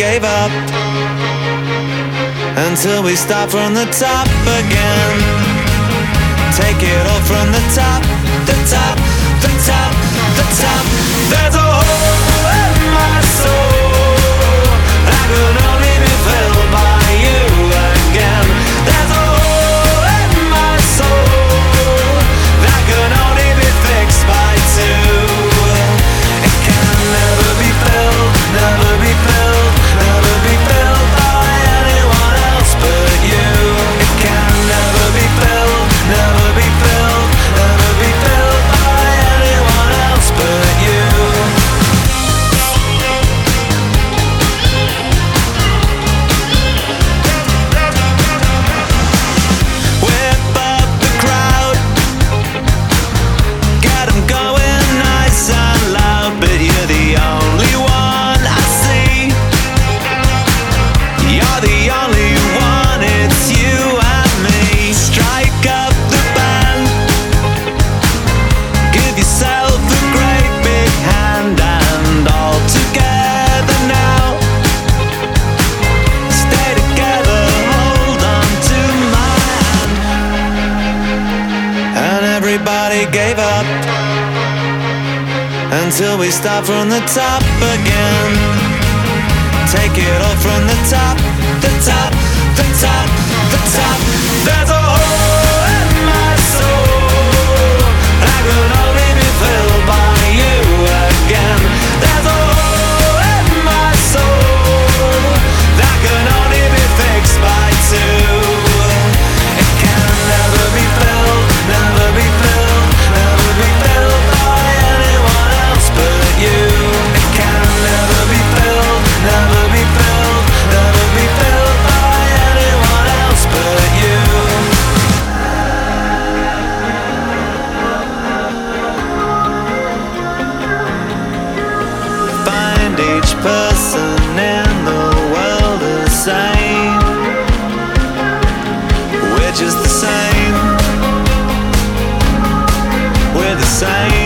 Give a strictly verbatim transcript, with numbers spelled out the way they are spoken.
gave up, until we start from the top again. Take it all from the top, the top, the top, the top. There's a hole in my soul that could only be filled by you again. There's a hole in my soul that could only be fixed by two. It can never be filled, never be filled, never be filled by anyone else but you. It can never be filled, never be filled, never be filled by anyone else but you. Whip up the crowd, get 'em going nice and loud, but you're the only one I see. You're the only one, it's you and me. Strike up the band, give yourself a great big hand, and all together now. Stay together, hold on to my hand. And everybody gave up, until we start from the top again. Take it all from the top, the top, the top, the top. There's a hole in my soul that could only be filled by you again. There's a hole in my soul that can only be fixed by two. It can never be filled, never be filled, never be filled by anyone else but you. It can never be filled, never be filled, never be filled by anyone else but you. Find each person in the world the same. We're just the same. We're the same.